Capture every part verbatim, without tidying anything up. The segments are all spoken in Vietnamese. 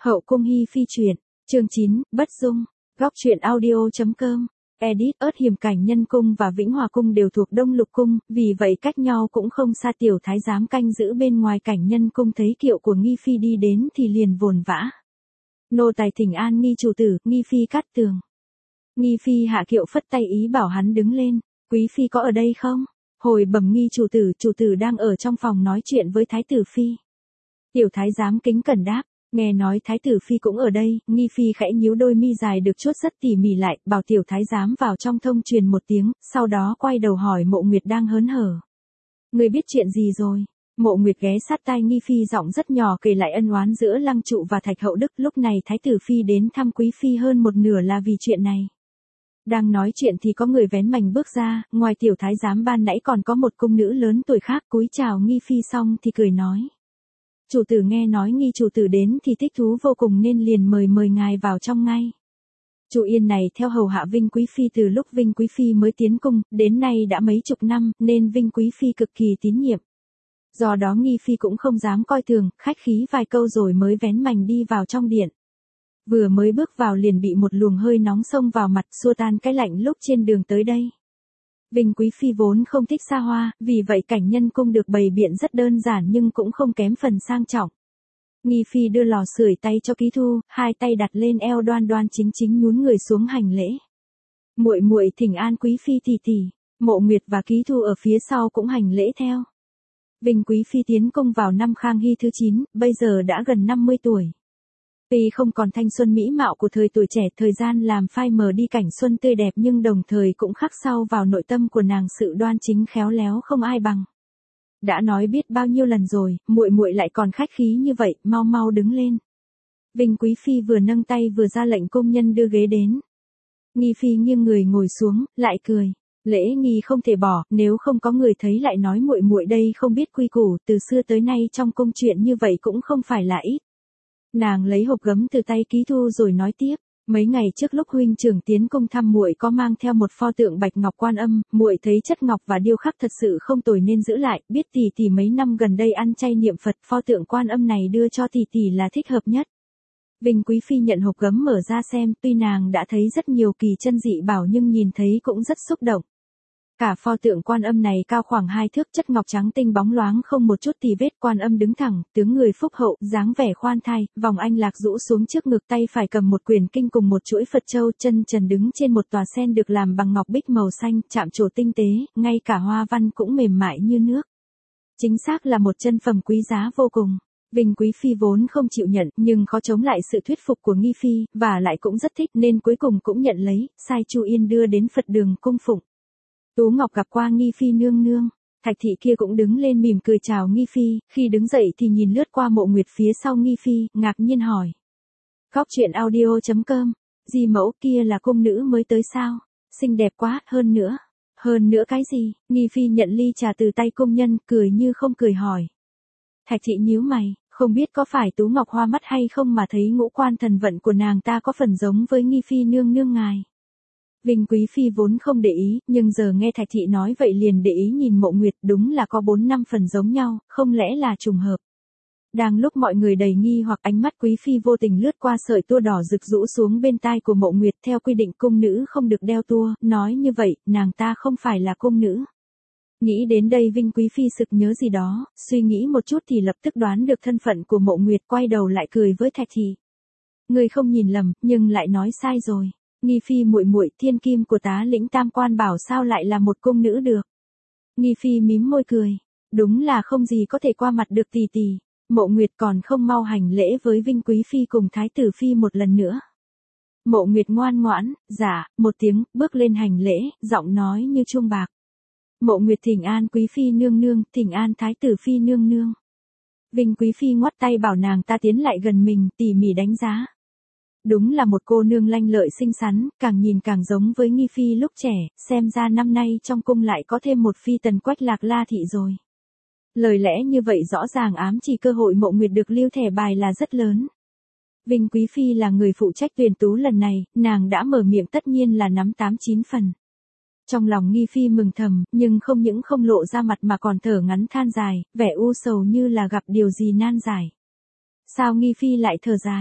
Hậu cung hi phi truyện, chương chín, Bất Dung, góc truyện audio.com, edit. Ớt Hiểm Cảnh Nhân Cung và Vĩnh Hòa Cung đều thuộc Đông Lục Cung, vì vậy cách nhau cũng không xa. Tiểu thái giám canh giữ bên ngoài Cảnh Nhân Cung thấy kiệu của Nghi Phi đi đến thì liền vồn vã. Nô tài thỉnh an Nghi chủ tử. Nghi Phi cát tường. Nghi Phi hạ kiệu phất tay ý bảo hắn đứng lên. Quý Phi có ở đây không? Hồi bẩm Nghi chủ tử, chủ tử đang ở trong phòng nói chuyện với Thái tử Phi. Tiểu thái giám kính cẩn đáp. Nghe nói Thái tử Phi cũng ở đây. Nghi Phi khẽ nhíu đôi mi dài được chuốt rất tỉ mỉ lại, bảo tiểu thái giám vào trong thông truyền một tiếng, sau đó quay đầu hỏi Mộ Nguyệt đang hớn hở. Người biết chuyện gì rồi? Mộ Nguyệt ghé sát tai Nghi Phi giọng rất nhỏ kể lại ân oán giữa Lăng Trụ và Thạch Hậu Đức. Lúc này Thái tử Phi đến thăm Quý Phi hơn một nửa là vì chuyện này. Đang nói chuyện thì có người vén mành bước ra, ngoài tiểu thái giám ban nãy còn có một cung nữ lớn tuổi khác cúi chào Nghi Phi xong thì cười nói. Chủ tử nghe nói Nghi chủ tử đến thì thích thú vô cùng nên liền mời mời ngài vào trong ngay. Chủ Yên này theo hầu hạ Vinh Quý Phi từ lúc Vinh Quý Phi mới tiến cung, đến nay đã mấy chục năm, nên Vinh Quý Phi cực kỳ tín nhiệm. Do đó Nghi Phi cũng không dám coi thường, khách khí vài câu rồi mới vén mành đi vào trong điện. Vừa mới bước vào liền bị một luồng hơi nóng xông vào mặt xua tan cái lạnh lúc trên đường tới đây. Vinh Quý Phi vốn không thích xa hoa, vì vậy Cảnh Nhân Cung được bày biện rất đơn giản nhưng cũng không kém phần sang trọng. Nghi Phi đưa lò sưởi tay cho Ký Thu, hai tay đặt lên eo đoan đoan chính chính nhún người xuống hành lễ. Muội muội thỉnh an Quý Phi tỷ tỷ. Mộ Nguyệt và Ký Thu ở phía sau cũng hành lễ theo. Vinh Quý Phi tiến cung vào năm Khang Hy thứ chín, bây giờ đã gần năm mươi tuổi. Tuy không còn thanh xuân mỹ mạo của thời tuổi trẻ, thời gian làm phai mờ đi cảnh xuân tươi đẹp nhưng đồng thời cũng khắc sâu vào nội tâm của nàng sự đoan chính khéo léo không ai bằng. Đã nói biết bao nhiêu lần rồi, muội muội lại còn khách khí như vậy, mau mau đứng lên. Vinh Quý Phi vừa nâng tay vừa ra lệnh công nhân đưa ghế đến. Nghi Phi nghiêng người ngồi xuống, lại cười. Lễ nghi không thể bỏ, nếu không có người thấy lại nói muội muội đây không biết quy củ, từ xưa tới nay trong cung chuyện như vậy cũng không phải là ít. Nàng lấy hộp gấm từ tay Ký Thu rồi nói tiếp, mấy ngày trước lúc huynh trưởng tiến cung thăm muội có mang theo một pho tượng bạch ngọc Quan Âm, muội thấy chất ngọc và điêu khắc thật sự không tồi nên giữ lại, biết tỷ tỷ mấy năm gần đây ăn chay niệm Phật, pho tượng Quan Âm này đưa cho tỷ tỷ là thích hợp nhất. Vinh Quý Phi nhận hộp gấm mở ra xem, tuy nàng đã thấy rất nhiều kỳ chân dị bảo nhưng nhìn thấy cũng rất xúc động. Cả pho tượng Quan Âm này cao khoảng hai thước, chất ngọc trắng tinh bóng loáng không một chút tì vết. Quan Âm đứng thẳng, tướng người phúc hậu, dáng vẻ khoan thai, vòng anh lạc rũ xuống trước ngực, tay phải cầm một quyển kinh cùng một chuỗi Phật châu, chân trần đứng trên một tòa sen được làm bằng ngọc bích màu xanh, chạm trổ tinh tế, ngay cả hoa văn cũng mềm mại như nước. Chính xác là một chân phẩm quý giá vô cùng. Vinh Quý Phi vốn không chịu nhận, nhưng khó chống lại sự thuyết phục của Nghi Phi, và lại cũng rất thích nên cuối cùng cũng nhận lấy, sai Chu Yên đưa đến Phật đường cung phụng. Tú Ngọc gặp qua Nghi Phi nương nương, Thạch thị kia cũng đứng lên mỉm cười chào Nghi Phi, khi đứng dậy thì nhìn lướt qua Mộ Nguyệt phía sau Nghi Phi, ngạc nhiên hỏi. Góc truyện audio.com, Di mẫu kia là cung nữ mới tới sao? Xinh đẹp quá, hơn nữa. Hơn nữa cái gì? Nghi Phi nhận ly trà từ tay công nhân, cười như không cười hỏi. Thạch thị nhíu mày, không biết có phải Tú Ngọc hoa mắt hay không mà thấy ngũ quan thần vận của nàng ta có phần giống với Nghi Phi nương nương ngài. Vinh Quý Phi vốn không để ý, nhưng giờ nghe Thạch thị nói vậy liền để ý nhìn Mộ Nguyệt, đúng là có bốn năm phần giống nhau, không lẽ là trùng hợp. Đang lúc mọi người đầy nghi hoặc, ánh mắt Quý Phi vô tình lướt qua sợi tua đỏ rực rũ xuống bên tai của Mộ Nguyệt, theo quy định cung nữ không được đeo tua, nói như vậy, nàng ta không phải là cung nữ. Nghĩ đến đây Vinh Quý Phi sực nhớ gì đó, suy nghĩ một chút thì lập tức đoán được thân phận của Mộ Nguyệt, quay đầu lại cười với Thạch thị. Người không nhìn lầm, nhưng lại nói sai rồi. Nghi Phi muội muội, thiên kim của tá lĩnh Tam Quan Bảo sao lại là một cung nữ được. Nghi Phi mím môi cười, đúng là không gì có thể qua mặt được tỷ tỷ. Mộ Nguyệt còn không mau hành lễ với Vinh Quý Phi cùng Thái tử Phi một lần nữa. Mộ Nguyệt ngoan ngoãn, dạ, một tiếng, bước lên hành lễ, giọng nói như chuông bạc. Mộ Nguyệt thỉnh an Quý Phi nương nương, thỉnh an Thái tử Phi nương nương. Vinh Quý Phi ngoắt tay bảo nàng ta tiến lại gần mình, tỉ mỉ đánh giá. Đúng là một cô nương lanh lợi xinh xắn, càng nhìn càng giống với Nghi Phi lúc trẻ, xem ra năm nay trong cung lại có thêm một phi tần Quách Lạc La thị rồi. Lời lẽ như vậy rõ ràng ám chỉ cơ hội Mộ Nguyệt được lưu thẻ bài là rất lớn. Vinh Quý Phi là người phụ trách tuyển tú lần này, nàng đã mở miệng tất nhiên là nắm tám chín phần. Trong lòng Nghi Phi mừng thầm, nhưng không những không lộ ra mặt mà còn thở ngắn than dài, vẻ u sầu như là gặp điều gì nan giải. Sao Nghi Phi lại thở dài?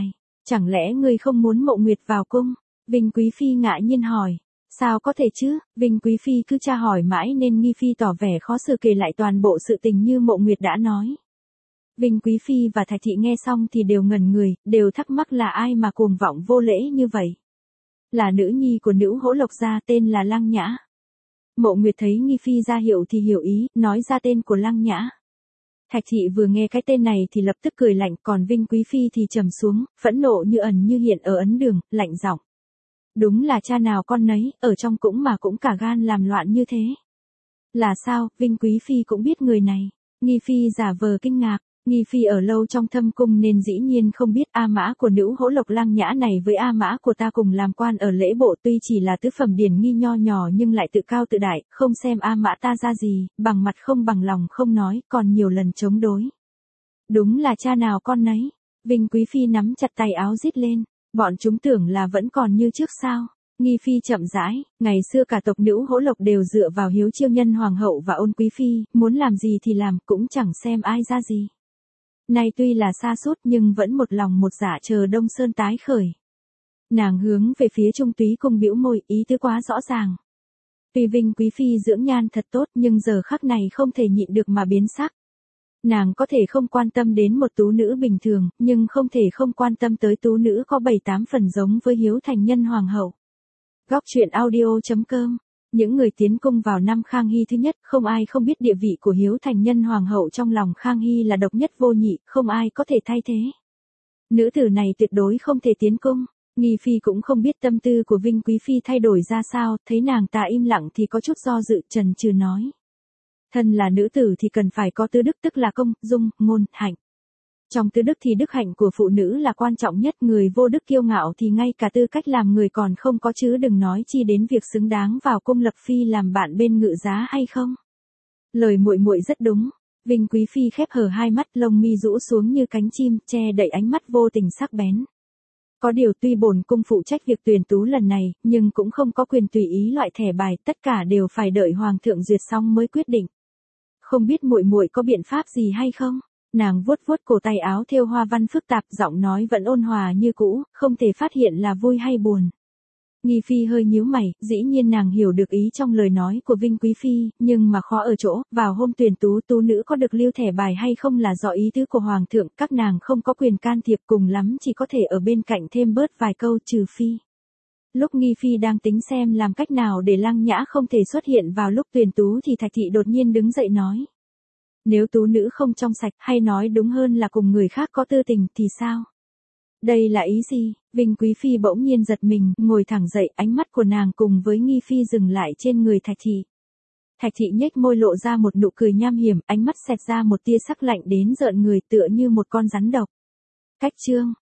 Chẳng lẽ ngươi không muốn Mộ Nguyệt vào cung? Vinh Quý Phi ngại nhiên hỏi. Sao có thể chứ, Vinh Quý Phi cứ tra hỏi mãi nên Nghi Phi tỏ vẻ khó xử kể lại toàn bộ sự tình như Mộ Nguyệt đã nói. Vinh Quý Phi và Thạch Thị nghe xong thì đều ngẩn người, đều thắc mắc là ai mà cuồng vọng vô lễ như vậy. Là nữ nhi của nữ Hỗ Lộc gia tên là Lăng Nhã. Mộ Nguyệt thấy Nghi Phi ra hiệu thì hiểu ý, nói ra tên của Lăng Nhã. Thạch Thị vừa nghe cái tên này thì lập tức cười lạnh, còn Vinh Quý Phi thì trầm xuống, phẫn nộ như ẩn như hiện ở ấn đường, lạnh giọng. Đúng là cha nào con nấy, ở trong cũng mà cũng cả gan làm loạn như thế. Là sao, Vinh Quý Phi cũng biết người này. Nghi Phi giả vờ kinh ngạc. Nghi Phi ở lâu trong thâm cung nên dĩ nhiên không biết A Mã của nữ Hỗ Lộc Lăng Nhã này với A Mã của ta cùng làm quan ở lễ bộ, tuy chỉ là tứ phẩm điển nghi nho nhỏ nhưng lại tự cao tự đại, không xem A Mã ta ra gì, bằng mặt không bằng lòng không nói, còn nhiều lần chống đối. Đúng là cha nào con nấy. Vinh Quý Phi nắm chặt tay áo rít lên, bọn chúng tưởng là vẫn còn như trước sao. Nghi Phi chậm rãi, ngày xưa cả tộc nữ Hỗ Lộc đều dựa vào hiếu chiêu nhân hoàng hậu và Ôn Quý Phi, muốn làm gì thì làm, cũng chẳng xem ai ra gì. Nay tuy là xa sút nhưng vẫn một lòng một dạ chờ Đông Sơn tái khởi. Nàng hướng về phía Trung Túy Cung bĩu môi, ý tứ quá rõ ràng. Tuy Vinh Quý Phi dưỡng nhan thật tốt nhưng giờ khắc này không thể nhịn được mà biến sắc. Nàng có thể không quan tâm đến một tú nữ bình thường, nhưng không thể không quan tâm tới tú nữ có bảy tám phần giống với hiếu thành nhân hoàng hậu. Góc truyện audio chấm com. Những người tiến cung vào năm Khang Hy thứ nhất, không ai không biết địa vị của hiếu thành nhân hoàng hậu trong lòng Khang Hy là độc nhất vô nhị, không ai có thể thay thế. Nữ tử này tuyệt đối không thể tiến cung. Nghi Phi cũng không biết tâm tư của Vinh Quý Phi thay đổi ra sao, thấy nàng ta im lặng thì có chút do dự, chần chừ nói. Thân là nữ tử thì cần phải có tứ đức, tức là công, dung, ngôn, hạnh. Trong tứ đức thì đức hạnh của phụ nữ là quan trọng nhất, người vô đức kiêu ngạo thì ngay cả tư cách làm người còn không có chứ đừng nói chi đến việc xứng đáng vào cung lập phi làm bạn bên ngự giá hay không. Lời muội muội rất đúng. Vinh Quý Phi khép hờ hai mắt, lông mi rũ xuống như cánh chim, che đậy ánh mắt vô tình sắc bén. Có điều tuy bổn cung phụ trách việc tuyển tú lần này, nhưng cũng không có quyền tùy ý loại thẻ bài, tất cả đều phải đợi hoàng thượng duyệt xong mới quyết định. Không biết muội muội có biện pháp gì hay không? Nàng vuốt vuốt cổ tay áo thêu hoa văn phức tạp, giọng nói vẫn ôn hòa như cũ, không thể phát hiện là vui hay buồn. Nghi Phi hơi nhíu mày, dĩ nhiên nàng hiểu được ý trong lời nói của Vinh Quý Phi, nhưng mà khó ở chỗ, vào hôm tuyển tú tú nữ có được lưu thẻ bài hay không là do ý tứ của Hoàng thượng, các nàng không có quyền can thiệp, cùng lắm chỉ có thể ở bên cạnh thêm bớt vài câu, trừ phi. Lúc Nghi Phi đang tính xem làm cách nào để Lăng Nhã không thể xuất hiện vào lúc tuyển tú thì Thạch Thị đột nhiên đứng dậy nói. Nếu tú nữ không trong sạch, hay nói đúng hơn là cùng người khác có tư tình thì sao? Đây là ý gì? Vinh Quý Phi bỗng nhiên giật mình, ngồi thẳng dậy, ánh mắt của nàng cùng với Nghi Phi dừng lại trên người Thạch Thị. Thạch Thị nhếch môi lộ ra một nụ cười nham hiểm, ánh mắt xẹt ra một tia sắc lạnh đến rợn người tựa như một con rắn độc. Cách chương.